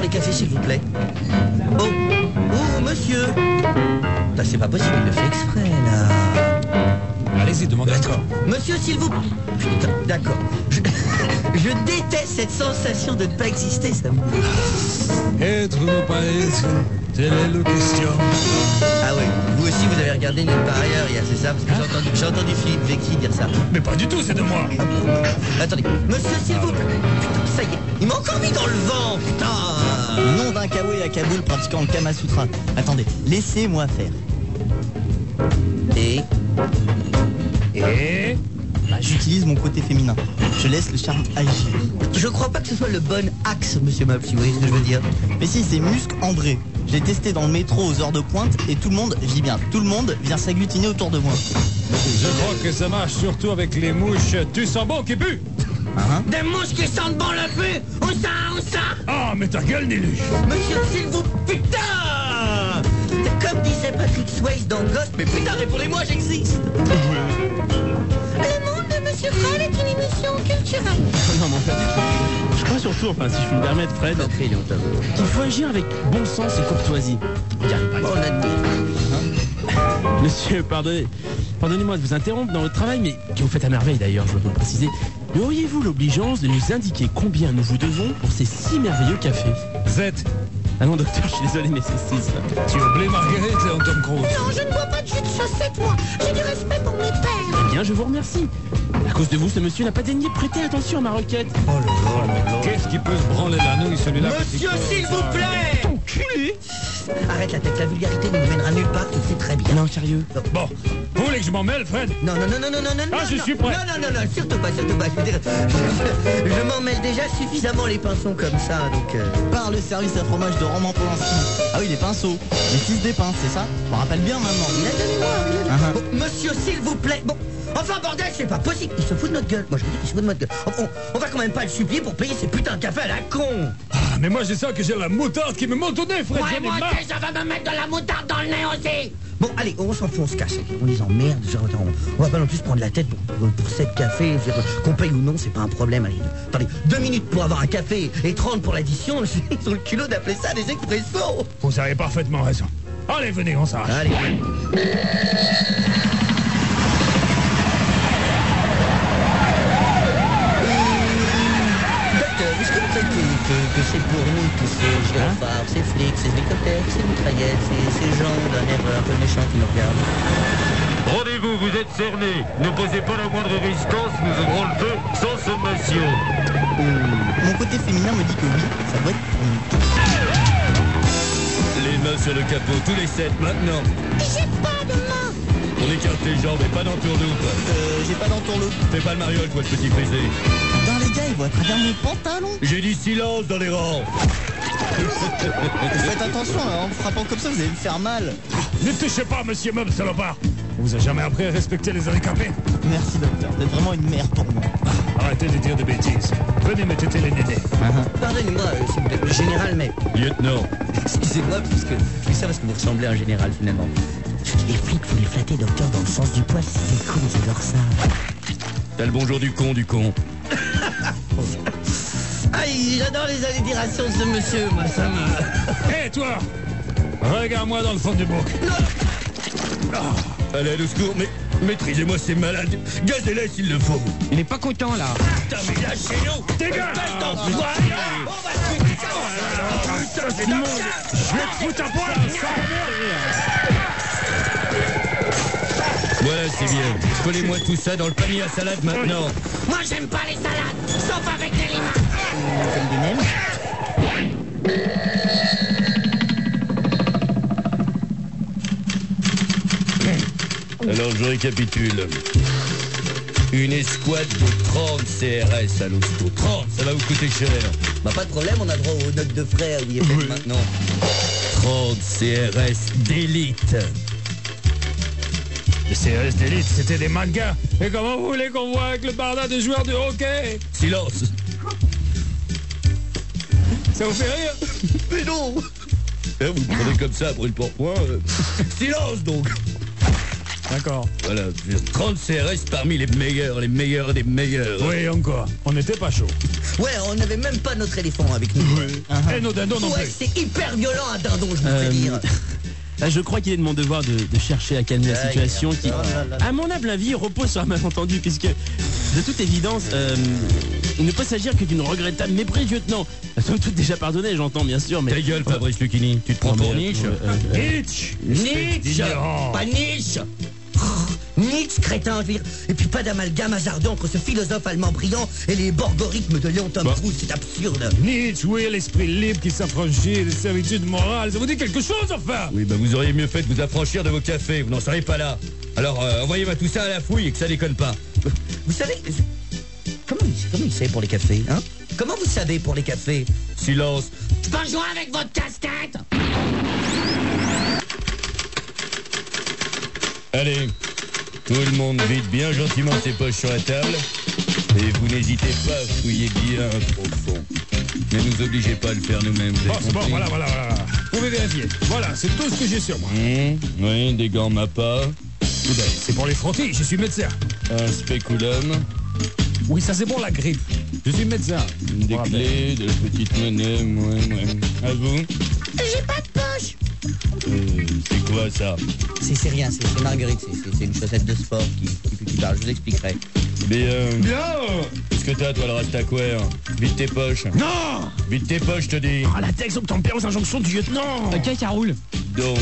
pour les cafés, s'il vous plaît. Oh, monsieur. Putain, c'est pas possible, il le fait exprès, là. Allez-y, demandez encore. Monsieur, s'il vous... Putain, d'accord. Je déteste cette sensation de ne pas exister, ça me... Être ou ne pas être, telle est la question. Ah ouais, vous aussi, vous avez regardé Nulle part ailleurs hier, c'est ça? Parce que j'ai entendu Philippe Vecchi dire ça. Mais pas du tout, c'est de moi. Attendez, monsieur, s'il vous plaît. Putain, ça y est, il m'a encore mis dans le vent, putain. Nom d'un kawaii à Kaboul pratiquant le Kama Sutra. Attendez, laissez-moi faire. Et Bah, j'utilise mon côté féminin. Je laisse le charme agir. je crois pas que ce soit le bon axe, monsieur Meuble, si vous voyez ce que je veux dire. Mais si, c'est Musc André. Je l'ai testé dans le métro aux heures de pointe et tout le monde, je dis bien, tout le monde vient s'agglutiner autour de moi. Je crois que ça marche surtout avec les mouches. Tu sens bon qui pue? Des mouches qui sentent bon le pu. Où ça? Ah, mais ta gueule, Niluche. Monsieur, s'il vous... Putain! Comme disait Patrick Swayze dans Ghost, mais putain, répondez-moi, j'existe. Le monde de Monsieur Fred est une émission culturelle. Non, mais en fait, je crois surtout, enfin, si je puis me permettre, Fred, qu'il faut agir avec bon sens et courtoisie. Regardez, par exemple. On admire. Monsieur, pardonnez-moi de vous interrompre dans votre travail, mais que vous faites à merveille d'ailleurs, je dois vous le préciser. Mais auriez-vous l'obligeance de nous indiquer combien nous vous devons pour ces 6 merveilleux cafés? Z, Ah non, docteur, je suis désolé, mais c'est 6. tu oublies Marguerite et Tom Cruise. Non, je ne bois pas de jus de chaussette, moi. J'ai du respect pour mes pères. Eh bien, je vous remercie. À cause de vous, ce monsieur n'a pas daigné prêter attention à ma requête. Oh là là. Qu'est-ce qui peut se branler la nouille, celui-là? Monsieur, s'il vous plaît! Enculé! Arrête la tête, la vulgarité ne nous mènera nulle part, tu le sais très bien. Non, sérieux. Bon, vous voulez que je m'en mêle, Fred? Non. Ah, je suis prêt. Non, surtout pas. Je veux dire, je m'en mêle déjà suffisamment les pinceaux comme ça, donc... Par le service à fromage de Roman Polanski. Ah oui, les pinceaux. Les 6 des pinces, c'est ça? Je me rappelle bien maintenant. Il a de mémoire. Ah. Bon, monsieur, s'il vous plaît. Bon, enfin, bordel, c'est pas possible. Il se fout de notre gueule. Moi, je vous dis qu'il se fout de notre gueule. On va quand même pas le supplier pour payer ces putains de cafés à la con. Ah, mais moi, j'ai ça que j'ai la moutarde qui me monte au nez, Fred. J'en ai marre. ça va me mettre de la moutarde dans le nez aussi. Bon, allez, on s'en fout, on se casse. On les emmerde. Genre, on va pas non plus se prendre la tête pour 7 cafés. Je veux dire, qu'on paye ou non, c'est pas un problème. Allez, attendez, 2 minutes pour avoir un café et 30 pour l'addition. Ils ont le culot d'appeler ça des expressos. Vous avez parfaitement raison. Allez, venez, on s'arrache. Allez. Est-ce que vous savez que c'est pour nous tous ces gyrophares, ces flics, ces hélicoptères, ces mitraillettes, ces gens d'un air un peu méchant qui nous regardent? Rendez-vous, vous êtes cernés. Ne posez pas la moindre résistance, nous ouvrons le feu sans sommation. Mon côté féminin me dit que oui, ça doit être pour nous. Les mains sur le capot, tous les 7, maintenant. J'ai pas de main. On écarte les jambes et pas d'entourloupe. J'ai pas d'entourloupe. Fais pas le mariole, toi, le petit frisé. Putain, les gars, ils vont à travers mon pantalon. J'ai dit silence dans les rangs. Faites attention, là, en me frappant comme ça, vous allez me faire mal. Ne touchez pas, monsieur Meuble, salopard. On vous a jamais appris à respecter les handicapés? Merci, docteur. Vous êtes vraiment une mère pour moi. Arrêtez de dire des bêtises. Venez me téter les nénés. Pardonnez-moi, s'il vous plaît, le général, mais... Lieutenant. Excusez-moi, parce que je dis ça parce que vous ressemblez à un général, finalement. Je dis, les flics, vous les flattez, docteur, dans le sens du poil, c'est cool, ils adorent ça. T'as le bonjour du con, Aïe, j'adore les allitérations de ce monsieur, moi, ça me... Hé, toi! Regarde-moi dans le fond du bouc. Allez, au secours, mais maîtrisez-moi ces malades. Gazez-les s'il le faut. Il est pas content, là. Putain, mais lâchez-nous. Dégage! Je vais te foutre à poil! Voilà, c'est bien. Collez-moi tout ça dans le panier à salade maintenant. Moi, j'aime pas les salades, sauf avec des limaces. Comme des nems. Alors, je récapitule. Une escouade de 30 CRS à l'hosto. 30, ça va vous coûter cher. Bah, pas de problème, on a droit aux notes de frais à l'IFM maintenant. 30 CRS d'élite. Les CRS d'élite, c'était des mangas. Et comment vous voulez qu'on voit avec le barda des joueurs de hockey? Silence. Ça vous fait rire? Mais non. Vous me prenez comme ça, brûle pour point. Silence, donc. D'accord. Voilà, 30 CRS parmi les meilleurs des meilleurs. Oui, encore. On n'était pas chaud. Ouais, on n'avait même pas notre éléphant avec nous. Et nos dindons non Ouais, plus. c'est hyper violent un dindon, je vous fais dire. Je crois qu'il est de mon devoir de chercher à calmer la situation qui, à mon humble avis, repose sur un malentendu, puisque, de toute évidence, il ne peut s'agir que d'une regrettable méprise, lieutenant. Somme toute déjà pardonné, j'entends, bien sûr, mais... Ta gueule, Fabrice Lucchini, tu te prends pour Nietzsche Nietzsche, pas Nietzsche. Nietzsche, crétin, je veux dire. Et puis pas d'amalgame hasardeux entre ce philosophe allemand brillant et les borgorithmes de Léon Tom-Proust, c'est absurde. Nietzsche, oui, l'esprit libre qui s'affranchit des servitudes morales. Ça vous dit quelque chose, enfin? Oui, bah vous auriez mieux fait de vous affranchir de vos cafés, vous n'en seriez pas là. Alors, envoyez-moi tout ça à la fouille et que ça déconne pas. Vous savez, comment il sait pour les cafés, hein? Comment vous savez pour les cafés? Silence. Je peux jouer avec votre casquette? Allez, tout le monde vide bien gentiment ses poches sur la table. Et vous n'hésitez pas à fouiller bien profond. Ne nous obligez pas à le faire nous-mêmes. Bon, c'est bon, voilà. Vous pouvez vérifier. Voilà, c'est tout ce que j'ai sur moi. Oui, des gants Mappa, C'est pour les frottis, je suis médecin. un spéculum, Oui, ça c'est pour la grippe. Je suis médecin. des clés, de la petite monnaie, ouais. À vous? J'ai pas de poche. C'est quoi ça? C'est rien, c'est Marguerite, c'est une chaussette de sport qui parle, je vous expliquerai. Mais qu'est-ce que t'as, toi, le Rastaquaire? Vide tes poches. Non! Vide tes poches, je te dis. Ah, la texte obtempère aux injonctions du lieutenant. Ok, ça roule. Donc,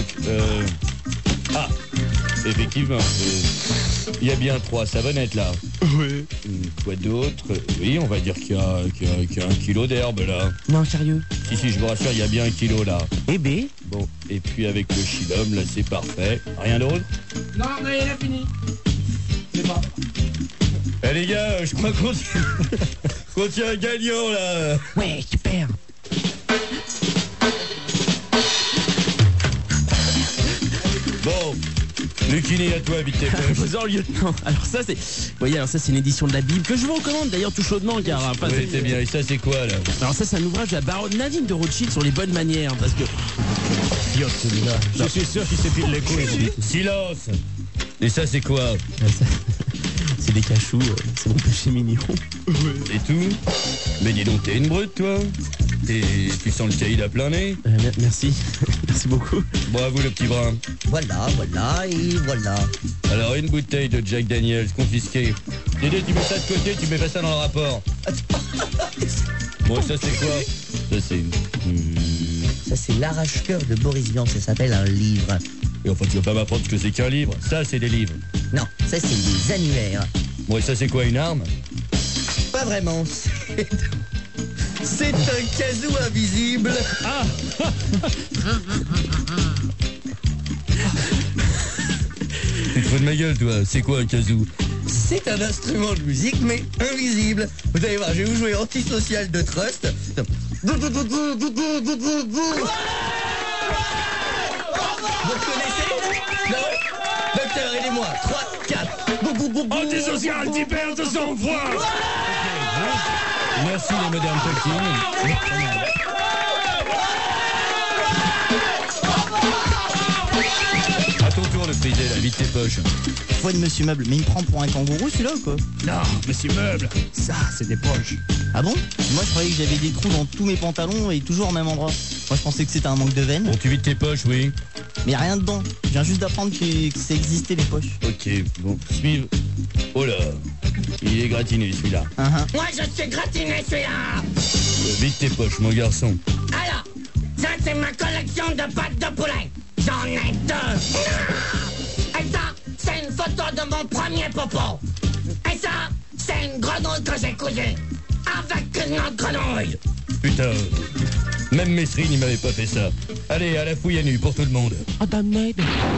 effectivement, il y a bien 3 savonnettes, là. Oui. Quoi d'autre? Oui, on va dire qu'il y a 1 kilo d'herbe, là. Non, sérieux. Si, je vous rassure, il y a bien 1 kilo, là. Eh ben. Bon, et puis avec le chilum, là, c'est parfait. Rien d'autre? Non, mais il a fini. C'est bon. Eh les gars, je crois qu'on tient un gagnant, là. Ouais, super. Bon, Lucchini, à toi, vite tes poches. Bonjour, lieutenant. Alors ça, c'est... Vous voyez, alors ça, c'est une édition de la Bible que je vous recommande d'ailleurs tout chaudement, car... Enfin, Oui, c'est bien. Et ça, c'est quoi, là? Alors ça, c'est un ouvrage de la baronne Nadine de Rothschild sur les bonnes manières, parce que... Idiote celui-là. Je suis sûr qu'il s'épile les couilles. Silence. Et ça, c'est quoi? C'est des cachous, c'est mon péché mignon. C'est tout? Mais dis donc, t'es une brute, toi? Tu sens le caïd à plein nez? Merci, merci beaucoup. Bravo, le petit brin. Voilà, et voilà. Alors, une bouteille de Jack Daniels confisquée. Dédé, tu mets ça de côté, tu mets pas ça dans le rapport. Bon, ça, c'est quoi? Ça, c'est... Ça, c'est l'arrache-cœur de Boris Vian, ça s'appelle un livre. Et enfin, tu vas pas m'apprendre ce que c'est qu'un livre. Ça, c'est des livres. Non, ça, c'est des annuaires. Bon, et ça, c'est quoi, une arme? Pas vraiment, c'est un casou invisible. Tu te fous de ma gueule, toi. C'est quoi, un kazoo? C'est un instrument de musique, mais invisible. Vous allez voir, je vais vous jouer Antisocial de Trust. Vous reconnaissez? Non? Docteur, aidez-moi. 3, 4. Antisocial, tu perds de sang-froid. Merci, les Modern Talking. À ton tour de friser, là. Vite tes poches. Foi de Monsieur Meuble, mais il me prend pour un kangourou celui-là ou quoi? Non, monsieur Meuble, ça, c'est des poches. Ah bon? Moi je croyais que j'avais des trous dans tous mes pantalons et toujours au même endroit. Moi je pensais que c'était un manque de veine. Bon, tu vides tes poches, oui. Mais rien dedans. Je viens juste d'apprendre que ça existait les poches. Ok, bon, suive. Oh là, il est gratiné, celui-là. Moi, je suis gratiné, celui-là. Vide tes poches, mon garçon. Alors, ça, c'est ma collection de pâtes de poulet. J'en ai 2. Et ça, c'est une photo de mon premier popo. Et ça, c'est une grenouille que j'ai couillée. Avec une autre grenouille. Putain, même Mesrine, il m'avait pas fait ça. Allez, à la fouille à nu pour tout le monde. Oh, damned.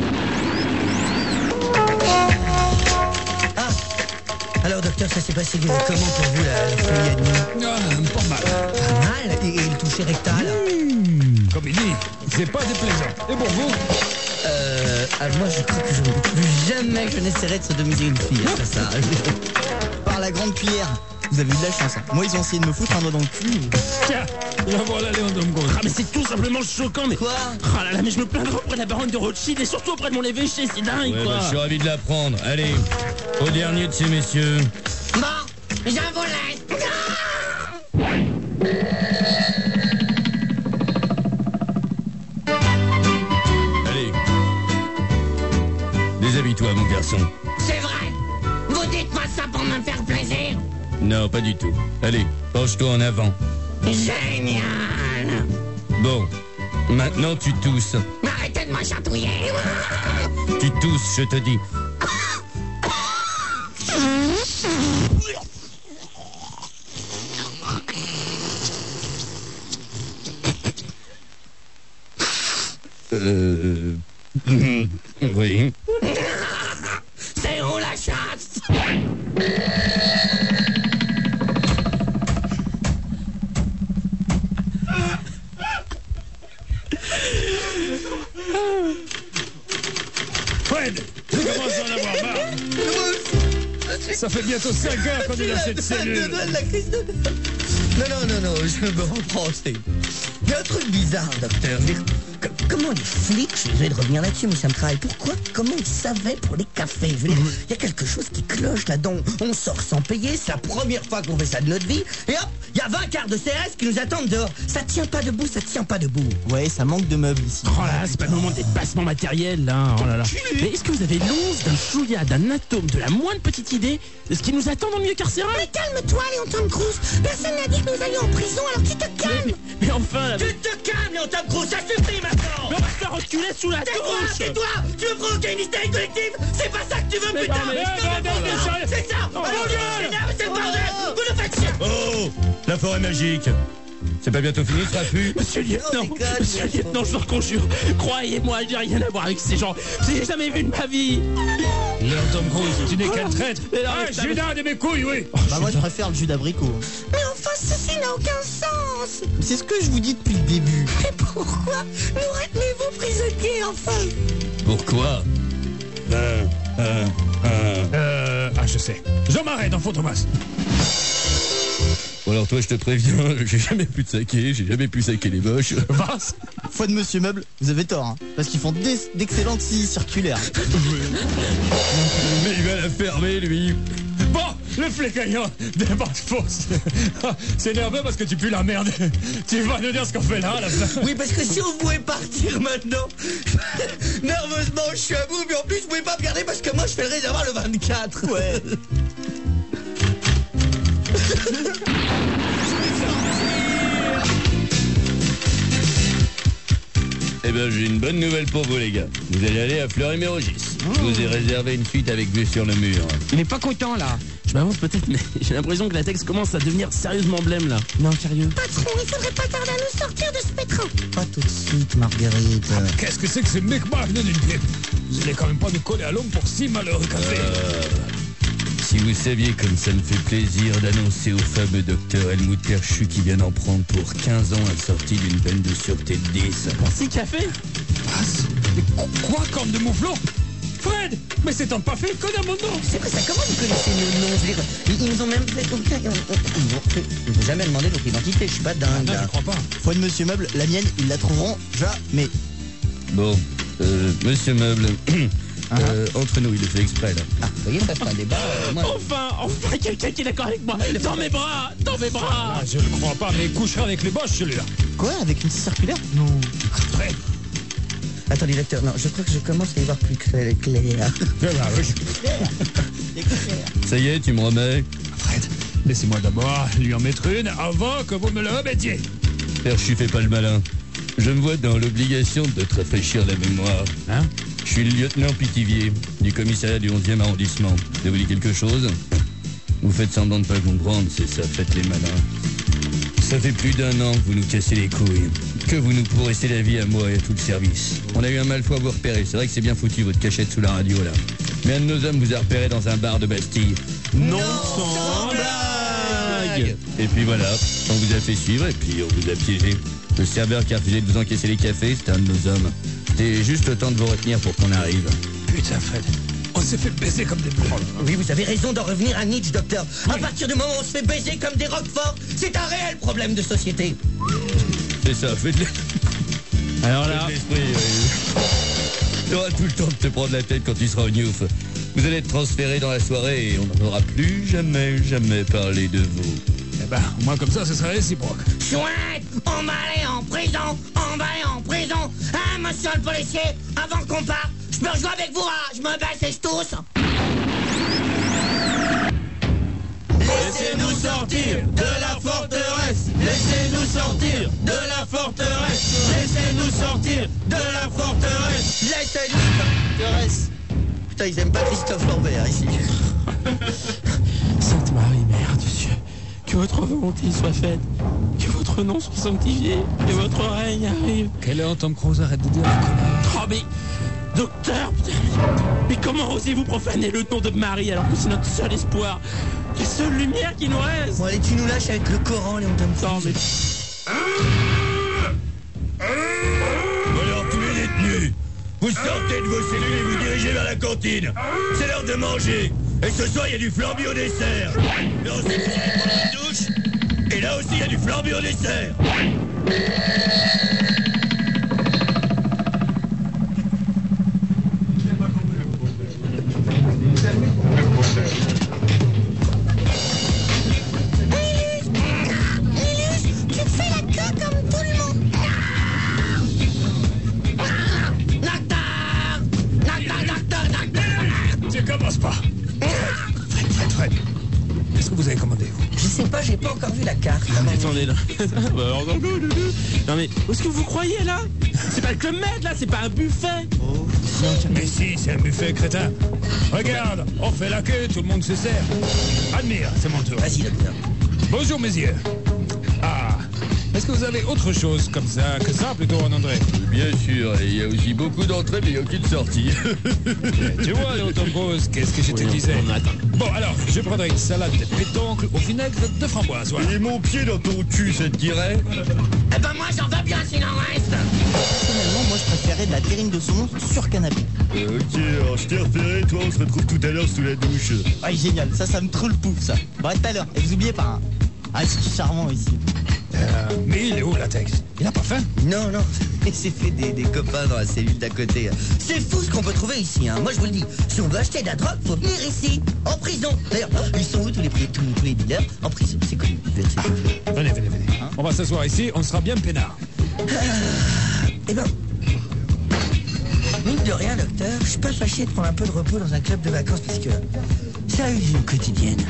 Alors, docteur, ça s'est passé comment pour vous, la fouille à nuit? Pas mal. Pas mal? Et le toucher rectal? Comme il dit, c'est pas déplaisant. Et pour vous? Alors moi, je crois que plus jamais je n'essaierai de sodomiser une fille, c'est ça. Par la grande cuillère. Vous avez eu de la chance. Hein. Moi, ils ont essayé de me foutre un doigt dans le cul. Tiens, la voilà Léon Domko. Ah mais c'est tout simplement choquant, mais... Quoi? Ah là là, mais je me plaindrai auprès de la baronne de Rothschild et surtout auprès de mon évêché, c'est dingue, Ouais, quoi. bah, je suis ravi de l'apprendre. Allez, au dernier de ces messieurs. Bon, j'en vous laisse. Allez. Déshabille-toi, mon garçon. C'est vrai. Vous dites pas ça pour me faire plaisir. Non, pas du tout. Allez, penche-toi en avant. Génial. Bon, maintenant tu tousses. Arrêtez de me chatouiller. Tu tousses, je te dis. Oui. C'est où la chasse? Fred, je commence à en avoir marre. Ça fait bientôt 5 heures qu'on est dans cette cellule. La crise de... Non, je me reprends. Il y a un truc bizarre, docteur. Je veux dire, comment les flics, je suis désolé de revenir là-dessus, mais ça me travaille. Pourquoi? Comment ils savaient pour les cafés? Je veux dire, il y a quelque chose qui cloche là-dedans. On sort sans payer, c'est la première fois qu'on fait ça de notre vie. Et hop, il y a 20 quarts de CRS qui nous attendent dehors. Ça tient pas debout, ça tient pas debout. Ouais, ça manque de meubles ici. Oh là là, c'est pas le moment de dépassement matériel, là. Oh là là. Mais est-ce que vous avez l'once d'un chouïa, d'un atome, de la moindre petite idée de ce qui nous attend dans le milieu carcéral? Mais calme-toi, Léon Tom Cruise. Personne n'a dit que nous allions en prison, alors tu te calmes. Mais enfin, là... Tu te calmes, Léon Tom Cruise, ça suffit maintenant. Mais on va se faire reculer sous la douche. Tais-toi. Tu veux provoquer une hystérie collective? C'est pas ça que tu veux, Mais putain. non, mais- C'est ça. Allons, c'est le bordel. Vous nous faites chier. Oh, la forêt magique. C'est pas bientôt fini, ce raffut? Monsieur le lieutenant, monsieur le lieutenant, je vous conjure, croyez-moi, j'ai rien à voir avec ces gens. Je n'ai jamais vu de ma vie. Léon Tom Cruise, tu n'es qu'un traître. Mais non, Ah, mais ça Judas de mes couilles, oui. Bah, moi, je préfère le jus d'abricot. Mais enfin, ceci n'a aucun sens. C'est ce que je vous dis depuis le début. Mais pourquoi nous retenez-vous prisonniers, enfin? Pourquoi? Ah, je sais. Jean Marais dans Fantomas. Bon alors toi je te préviens, j'ai jamais pu te saquer, j'ai jamais pu saquer les boches. Vince. Foi de Monsieur Meuble, vous avez tort, hein, parce qu'ils font d'excellentes scies circulaires. Mais il va la fermer lui. Bon, le flécaillant débarque fausse. C'est nerveux parce que tu pues la merde. Tu vas nous dire ce qu'on fait là, à la fin. Oui, parce que si vous pouvez partir maintenant, nerveusement, je suis à bout, mais en plus, vous pouvez pas me garder parce que moi, je fais le réservoir le 24. Ouais. Eh ben j'ai une bonne nouvelle pour vous les gars. Vous allez aller à Fleury-Mérogis. Je vous ai réservé une suite avec vue sur le mur. Il n'est pas content, là. Je m'avance peut-être, mais j'ai l'impression que la texte commence à devenir sérieusement blême, là. Non, sérieux. Patron, il faudrait pas tarder à nous sortir de ce pétrin. Pas tout de suite, Marguerite. Qu'est-ce que c'est que ce micmac d'une pipe? Vous allez quand même pas nous coller à l'homme pour 6 malheureux cafés. Si vous saviez comme ça me fait plaisir d'annoncer au fameux docteur Helmut Perchu qui vient d'en prendre pour 15 ans assorti d'une peine de sûreté de 10. Pour 6 cafés? Mais quoi, corne de mouflon? Fred, mais c'est pas fait, connais mon nom. C'est vrai, ça, comment vous connaissez nos noms? Je veux dire, ils nous ont même fait aucun... Ils n'ont jamais demandé notre identité, je suis pas dingue, Non, là. je crois pas. Foi de Monsieur Meuble, la mienne, ils la trouveront jamais. Bon, monsieur Meuble, entre nous, il le fait exprès là. Ah, vous voyez, ça c'est un débat. Moi, Enfin, quelqu'un qui est d'accord avec moi. Dans mes bras. Ah, je le crois pas, mais couchera avec les boches celui-là. Quoi, avec une scie circulaire? Non. Fred. attendez, docteur, non, je crois que je commence à y voir plus clair. Ah, bah, oui. Ça y est, tu me remets? Fred, laissez-moi d'abord lui en mettre une avant que vous me le remettiez. Perchu, fais pas le malin. Je me vois dans l'obligation de te rafraîchir la mémoire. Hein? Je suis le lieutenant Pithiviers, du commissariat du 11e arrondissement. Ça vous dit quelque chose? Vous faites semblant de pas comprendre, c'est ça, faites les malins. Ça fait plus d'1 an que vous nous cassez les couilles, que vous nous pourrissez la vie à moi et à tout le service. On a eu un mal fou à vous repérer, c'est vrai que c'est bien foutu votre cachette sous la radio là. Mais un de nos hommes vous a repéré dans un bar de Bastille. Non, sans blague. Et puis voilà, on vous a fait suivre et puis on vous a piégé. Le serveur qui a refusé de vous encaisser les cafés, c'était un de nos hommes. C'était juste le temps de vous retenir pour qu'on arrive. Putain, Fred, on On s'est fait baiser comme des bleus. Oui, vous avez raison d'en revenir à Nietzsche, docteur. À partir du moment où on se fait baiser comme des roqueforts, c'est un réel problème de société. C'est ça, faites Alors là, l'esprit. Tu auras tout le temps de te prendre la tête quand tu seras au Newf. Vous allez être transféré dans la soirée et on n'en aura plus jamais parlé de vous. Eh ben, au moins comme ça, ce serait réciproque. Chouette, on va aller en prison, on va aller en prison. Hein, monsieur le policier, avant qu'on parte, je peux rejouer avec vous, hein, je me baisse et je tousse. laissez-nous sortir de la forteresse. Laissez-nous sortir de la forteresse. Laissez-nous sortir de la forteresse. Laissez-nous forteresse. Putain, ils aiment pas Christophe Lambert ici. Sainte Marie, Mère du Dieu, que votre volonté soit faite, que votre nom soit sanctifié, que votre règne arrive. Quel est Tom Cruise, arrête de dire la connerie. Oh mais, docteur, putain, mais comment osez-vous profaner le nom de Marie alors que c'est notre seul espoir, la seule lumière qui nous reste? Bon allez, tu nous lâches avec le Coran, Léon Tom Non mais... Alors tous les détenus, vous sortez de vos cellules et vous dirigez vers la cantine. C'est l'heure de manger. Et ce soir, il y a du flambi au dessert. Là aussi, vous allez prendre une douche. Et là aussi, il y a du flambi au dessert. Fred, qu'est-ce que vous avez commandé, vous? Je sais pas, j'ai pas encore vu la carte. Attendez là. Non mais, où est-ce que vous croyez là? C'est pas le Club Med là, c'est pas un buffet. Mais si, c'est un buffet, crétin. Regarde, on fait la queue, tout le monde se sert. Admire, c'est mon tour. Vas-y, docteur. Bonjour, messieurs. Ah, est-ce que vous avez autre chose comme ça que ça, plutôt, André? Bien sûr, et il y a aussi beaucoup d'entrées, mais il n'y a aucune sortie. Tu vois, Léon Tom Cruise, qu'est-ce que je te disais? Bon, alors, je prendrai une salade de pétoncle au vinaigre de framboise, voilà. Et mon pied dans ton cul, ça te dirait? Eh ben moi j'en veux bien s'il en reste. Personnellement, moi je préférais de la terrine de saumon sur canapé. Ok, alors je t'ai repéré, toi on se retrouve tout à l'heure sous la douche. Ouais, génial, ça me trouve le pouf ça. Bon, à tout à l'heure, et vous oubliez pas, hein. Ah, c'est charmant ici. Mais il est où, Latex? Il a pas faim? Non, non, il s'est fait des copains dans la cellule d'à côté. C'est fou ce qu'on peut trouver ici, hein. Moi je vous le dis, si on veut acheter de la drogue, faut venir ici, en prison. D'ailleurs, ils sont où tous les dealers? En prison, c'est connu. Venez. On va s'asseoir ici, on sera bien peinard. Eh ben, mine de rien, docteur, je suis pas fâché de prendre un peu de repos dans un club de vacances parce que ça a eu une quotidienne.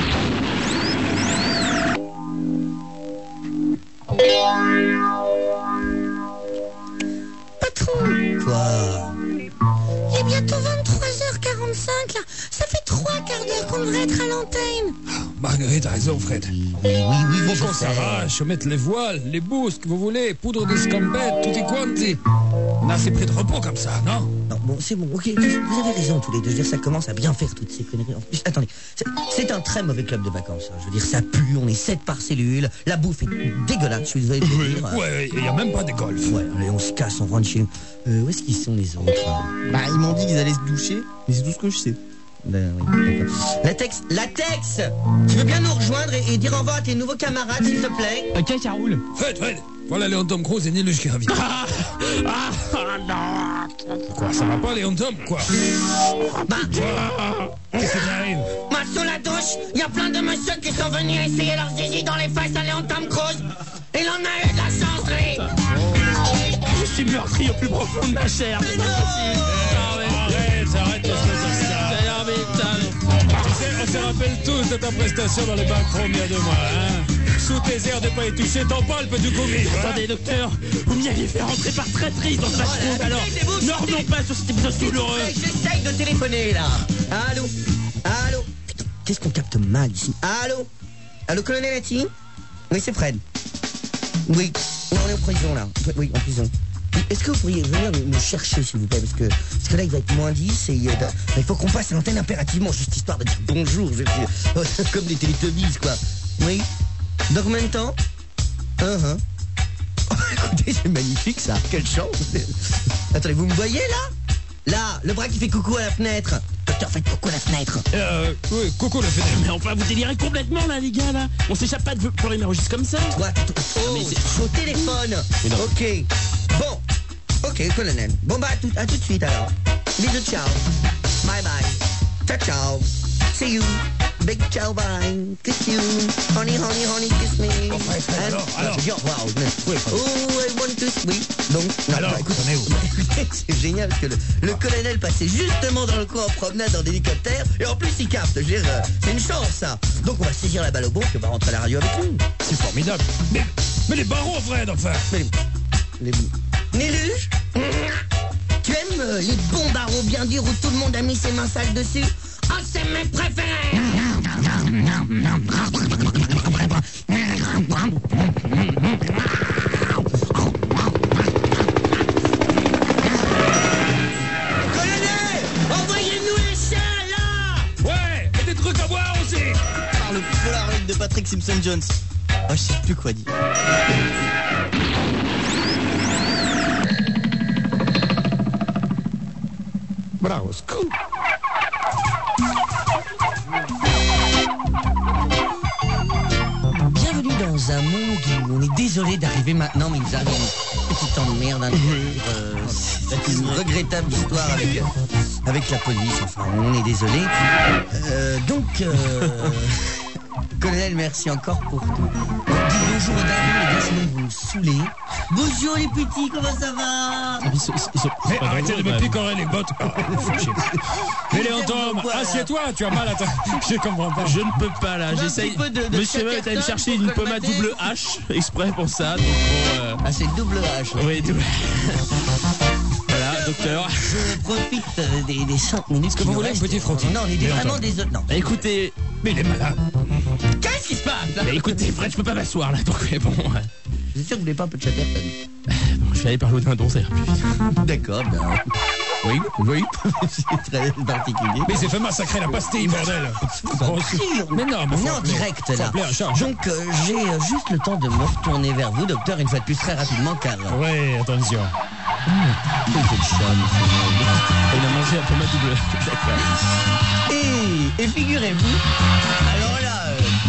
Patron, Quoi? il est bientôt 23h45 là. Ça fait 3 quarts d'heure qu'on devrait être à l'antenne. Marguerite a raison, Fred. Oui, Faut qu'on s'arrache, mettre les voiles, les boosts que vous voulez, poudre de scampette, tutti quanti. On a assez pris de repos comme ça, non? Non, bon, c'est bon, ok, vous avez raison tous les deux. Je veux dire, ça commence à bien faire toutes ces conneries. En plus, attendez, c'est un très mauvais club de vacances. Hein. Je veux dire, ça pue, on est 7 par cellule, la bouffe est dégueulasse, je suis désolé de le dire. Ouais, il n'y a même pas de golf. Ouais, allez, on se casse, on rentre chez nous. Où est-ce qu'ils sont les autres? Bah, ils m'ont dit qu'ils allaient se doucher, mais c'est tout ce que je sais. Ben oui, d'accord. Latex, tu veux bien nous rejoindre et dire au revoir à tes nouveaux camarades, s'il te plaît? Ok, ça roule. Fred, voilà Léon Tom Cruise et Niluche qui revient. Non. Quoi, ça va pas, Léon Tom, quoi? Bah, Qu'est-ce qui t'arrive? moi sous la douche, il y a plein de messieurs qui sont venus essayer leur zizi dans les fesses à Léon Tom Cruise. Il en a eu de la chance, lui. Je suis meurtri au plus profond de ma chair. C'est pas possible. Arrête, laisse-le ça. Tu sais, on se rappelle tous de ta prestation dans le backroom il y a 2 mois, hein? Sous tes airs de pas y toucher, t'en parles, du comique, hein? Attendez, docteur, vous m'y aviez fait rentrer par traîtrise dans ce match. Alors, ne revenons pas sur cet épisode douloureux. J'essaye de téléphoner, là. Allô? Putain, qu'est-ce qu'on capte mal ici? Allô, colonel Lati? Oui, c'est Fred. Oui, on est en prison, là. Oui, en prison. Est-ce que vous pourriez venir nous chercher, s'il vous plaît, parce que là, il va être moins 10 et il faut qu'on passe à l'antenne impérativement, juste histoire de dire bonjour, comme des Télétobies, quoi. Oui? Dans combien de temps? Écoutez, c'est magnifique, ça. Quelle chance. Attendez, vous me voyez, là? Là, le bras qui fait coucou à la fenêtre. docteur, faites coucou à la fenêtre. Oui, coucou le fédéral. Mais enfin, vous délirez complètement là, les gars, là. On s'échappe pas de pour les juste comme ça. Toi, oh, mais je suis au téléphone. non. Ok. Bon. Ok, colonel. Bon, bah, à tout de suite, alors. Bisous, ciao. Bye, bye. Ciao, ciao. See you. Big ciao, bye. Kiss you. Honey, honey, honey, kiss me. alors. Je dis au revoir. Oh, I want to sweet. Donc, non, Alors, écoute, on est où? écoutez, c'est génial parce que le colonel passait justement dans le coin en promenade en hélicoptère et en plus il capte. Je veux dire, c'est une chance ça. Donc on va saisir la balle au bon puis on va rentrer à la radio avec lui. C'est formidable. Mais les barreaux, Fred, enfin. Mais les Néluge, tu aimes les bons barreaux bien durs où tout le monde a mis ses mains sales dessus? Oh, c'est mes préférés. Colonel, envoyez-nous les chiens là. Ouais, et des trucs à boire aussi. Par le Polaroid de Patrick Simpson-Jones. Oh, je sais plus quoi dire. Bravo, scoop. Bienvenue dans un monde où on est désolé d'arriver maintenant, mais il nous arrive une petite emmerde. C'est une regrettable histoire avec la police. Enfin, on est désolé. Colonel, merci encore pour tout. Dis bonjour aux dames, les gars, sinon vous me saoulez. Bonjour les petits, comment ça va? Mais arrêtez de me picorer les bottes. Ah, faut chier. Mais Léon-Tom, assieds-toi, tu as mal à ta... Je comprends pas. Je ne peux pas là, j'essaye. Monsieur va aller me chercher une pommade double H exprès pour ça. Donc pour, Ah, c'est double H. Oui, double. Voilà, docteur. Je profite des 5 minutes. Est-ce que vous voulez un petit frottis? Non, on est vraiment désolé. Non. Bah, écoutez, Mais il est malade. Qu'est-ce qui se passe là? bah, écoutez, Fred, je peux pas m'asseoir là, donc bon. Vous êtes sûr que vous voulez pas un peu de chatterton? Bon, je vais aller par l'eau d'un don, ça ira plus vite. D'accord, ben. Oui. C'est très particulier. Mais il s'est fait massacrer la pastille, bordel. Mais non, mais On faut est en appeler- direct faut là. appeler un chat. Donc j'ai juste le temps de me retourner vers vous, docteur, une fois de plus très rapidement, car Ouais, attention. Il a mangé la pommade double. D'accord. Et figurez-vous, alors là,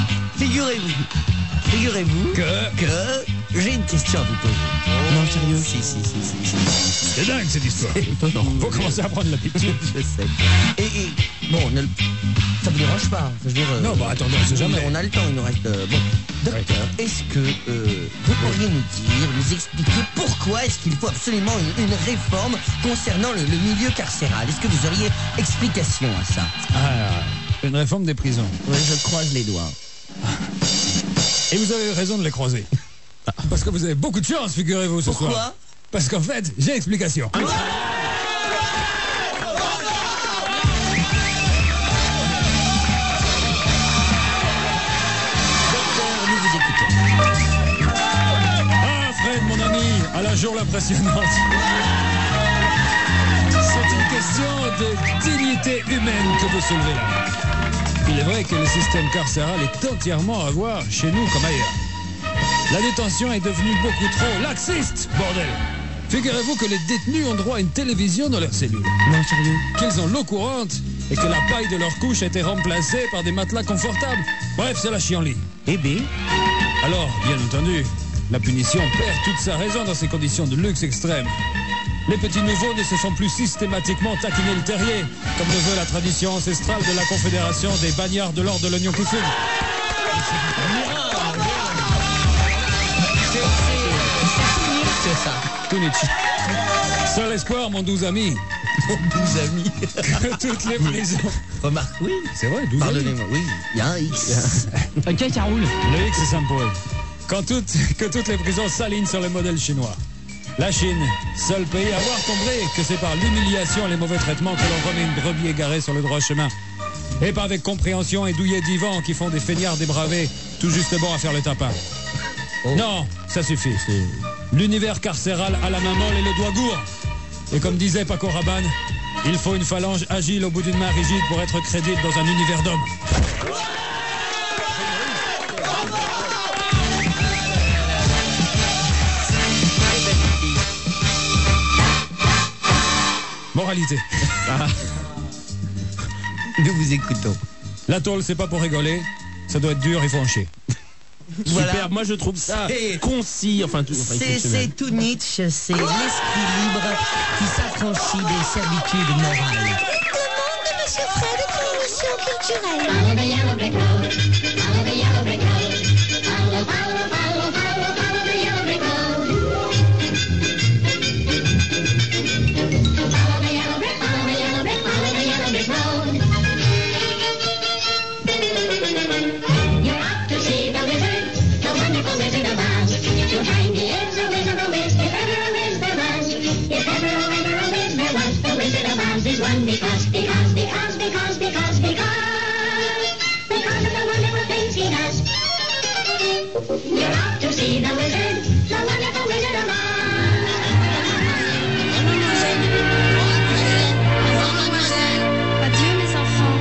figurez-vous que j'ai une question à vous poser. Non, sérieux? Si. C'est dingue cette histoire. Étonnant. Faut commencer à prendre l'habitude. Je sais. Et bon, ça vous dérange pas? Je veux dire, Non, bah attendez, on sait jamais. On a le temps, il nous reste. Bon, docteur, est-ce que vous pourriez nous expliquer pourquoi est-ce qu'il faut absolument une réforme concernant le milieu carcéral? Est-ce que vous auriez explication à ça? Ah, une réforme des prisons. Oui, je croise les doigts. Et vous avez raison de les croiser. Parce que vous avez beaucoup de chance, figurez-vous, ce Pourquoi? soir. Parce qu'en fait, j'ai explication. Nous vous écoutons. Ah, Fred, mon ami, à la journée impressionnante. C'est une question de dignité humaine que vous soulevez là. Il est vrai que le système carcéral est entièrement à voir chez nous comme ailleurs. La détention est devenue beaucoup trop laxiste, bordel. Figurez-vous que les détenus ont droit à une télévision dans leurs cellules. Non, sérieux. Qu'ils ont l'eau courante et que la paille de leur couche a été remplacée par des matelas confortables. Bref, c'est la chienlit. Eh ben, Alors, bien entendu, la punition perd toute sa raison dans ces conditions de luxe extrême. Les petits nouveaux ne se font plus systématiquement taquiner le terrier, comme le veut la tradition ancestrale de la Confédération des bagnards de l'ordre de l'oignon qui fume. C'est ça. Kunichi. Seul espoir, mon 12 ami, 12 amis. que toutes les prisons... Remarque, oui. C'est vrai, 12 amis. Pardonnez-moi, oui. Il y a un X. ok, ça roule. Le X s'impose. Que toutes les prisons s'alignent sur le modèle chinois. La Chine, seul pays à avoir compris que c'est par l'humiliation et les mauvais traitements que l'on remet une brebis égarée sur le droit chemin. Et pas avec compréhension et douillet divans qui font des feignards débravés, tout juste bon à faire le tapin. Oh. Non, ça suffit. L'univers carcéral a la main molle et le doigt gourd. Et comme disait Paco Rabanne, il faut une phalange agile au bout d'une main rigide pour être crédible dans un univers d'hommes. Moralité. Nous vous écoutons. La tôle, c'est pas pour rigoler. Ça doit être dur, il faut en chier. Voilà. Super, moi je trouve ça concis, enfin exceptionnel. C'est tout Nietzsche, c'est l'esprit libre qui s'affranchit des servitudes morales. Demande de Monsieur Fred est une émission culturelle. Follow the yellow brick road. Follow the yellow brick road. Follow, follow, follow, follow, follow the yellow brick road. Follow the yellow brick, follow the yellow brick, follow the yellow brick road. You're off to see the wizard, the wonderful Wizard of Oz. Behind he is a wizard, a whiz, if ever a whiz there was. If ever a whiz there was, the Wizard of Oz is one because of the wonderful things he does. You're off to see the wizard, the wonderful Wizard of Adieu mes enfants.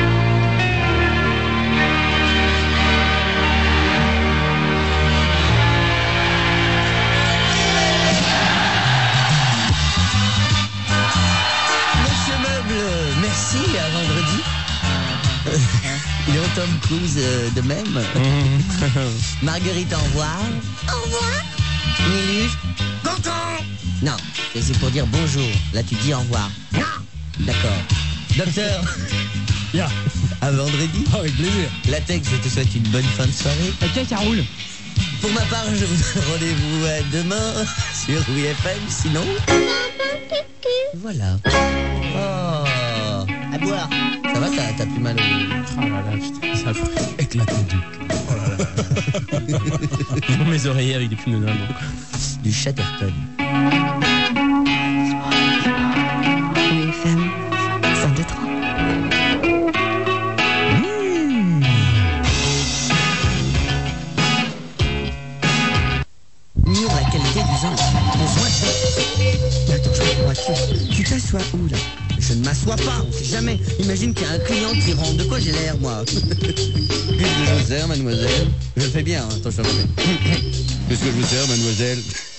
Monsieur Meuble, merci, à vendredi. Léon Tom Cruise de même. Marguerite, au revoir. Au revoir. Nilus, Content. non, c'est pour dire bonjour. Là, tu dis au revoir. Non. D'accord. Docteur, Ya, à vendredi. avec plaisir. Latex, je te souhaite une bonne fin de soirée. Ok, ça roule. Pour ma part, je vous donne rendez-vous demain sur WFM, sinon... Voilà. Oh. À boire. Ça va, t'as plus mal au... Oh là là, putain, ça ferait éclater le duc. Oh là là. Mes oreillers avec des plumes de dinde. Du Chatterton. WFM 102.3. Nions la qualité du sang. Attends, je comprends. Tu t'assois où, là? Je ne m'assois pas, on sait jamais. Imagine qu'il y a un client qui rentre. De quoi j'ai l'air, moi? Qu'est-ce que je vous sers, mademoiselle? Je le fais bien, hein, attention. Qu'est-ce que je vous sers, mademoiselle?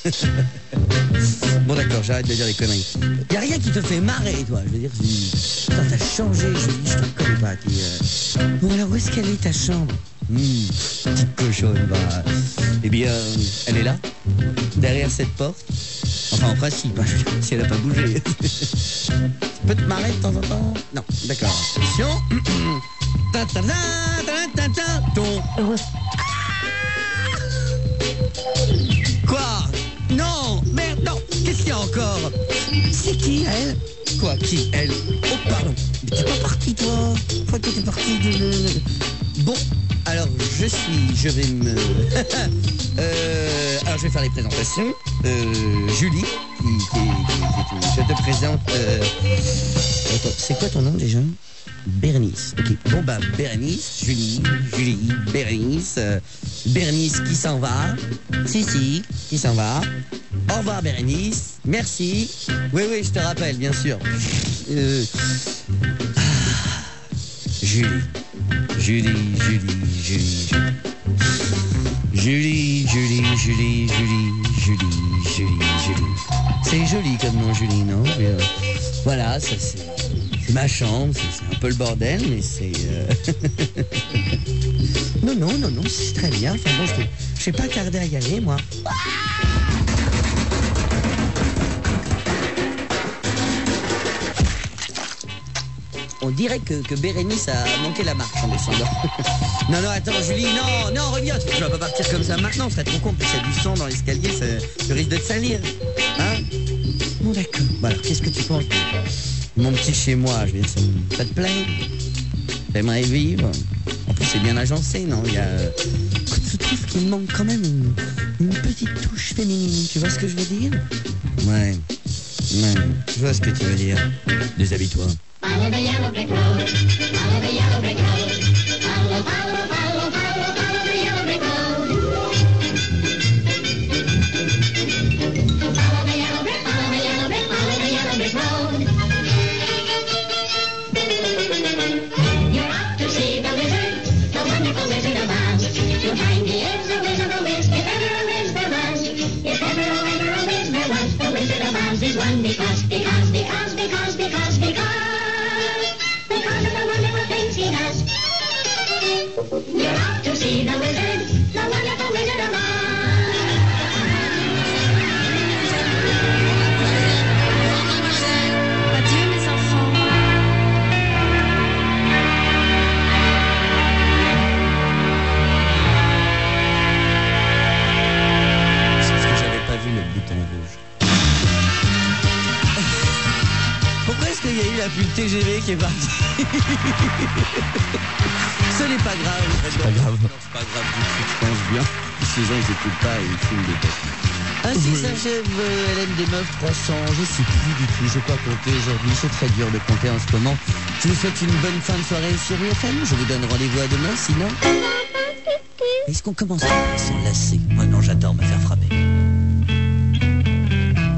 Bon, d'accord, j'arrête de dire les conneries. Y a rien qui te fait marrer, toi. Je veux dire, putain, t'as changé, Julie, je te connais pas. Bon, alors, où est-ce qu'elle est, ta chambre? Petite cochonne, bah... Eh bien, elle est là, derrière cette porte. Enfin, en principe, hein, si elle n'a pas bougé. Tu peux te marrer de temps en temps? Non, d'accord. Attention. Ton... Quoi? Non, merde, non. Qu'est-ce qu'il y a encore? C'est qui, elle? Quoi, qui, elle? Oh, pardon. Mais t'es pas parti, toi. Pourquoi t'es parti de... Bon, alors, je vais me... alors, je vais faire les présentations. Julie, je te présente... Attends, c'est quoi ton nom, déjà? Bérénice. Ok, bon bah Bérénice, Julie, Bérénice, Bérénice qui s'en va. Si, qui s'en va. Au revoir Bérénice, merci. Oui, je te rappelle, bien sûr. Julie. C'est joli comme nom, Julie, non? Mais, voilà, ça c'est ma chambre, c'est un peu le bordel, mais c'est... Non, c'est très bien. Enfin bon, je sais pas tarder à y aller, moi. On dirait que Bérénice a manqué la marche en descendant. Non, attends, Julie, non, reviens. Tu vas pas partir comme ça maintenant, ce serait trop con. En plus, il y a du sang dans l'escalier, tu risques de te salir. Hein? Bon, d'accord. Bon, alors, qu'est-ce que tu penses? Mon petit chez moi, je veux dire, ça te plaît? T'aimerais vivre? En plus, c'est bien agencé, non? Il y a... Je trouve qu'il manque quand même une petite touche féminine. Tu vois ce que je veux dire? Ouais, je vois ce que tu veux dire. Déshabille-toi. Follow the yellow brick road. Follow the yellow brick road. Follow, follow, follow, follow, follow the yellow brick road. Follow the yellow brick, follow the yellow brick, follow the yellow brick road. You're off to see the wizard, the wonderful Wizard of Oz. Behind he is a wizard, a whiz, if ever a whiz there was. If ever a whiz there was, the Wizard of Oz is one because of the wonderful You're off to see the wizard, the wonderful Wizard of Oz. Adieu mes enfants. C'est parce que j'avais pas vu le bouton rouge. Pourquoi est-ce qu'il y a eu la pub TGV qui est partie? Ce n'est pas grave. C'est pas grave. Non, c'est pas grave du tout, je pense bien. Ces gens, ils écoutent pas et ils fument des têtes. Ainsi s'achève LM des Meufs 300. Je sais plus du tout, je sais pas compter aujourd'hui. C'est très dur de compter en ce moment. Je vous souhaite une bonne fin de soirée sur UFM. Je vous donne rendez-vous à demain, sinon... Est-ce qu'on commence à s'enlacer? Moi non, j'adore me faire frapper.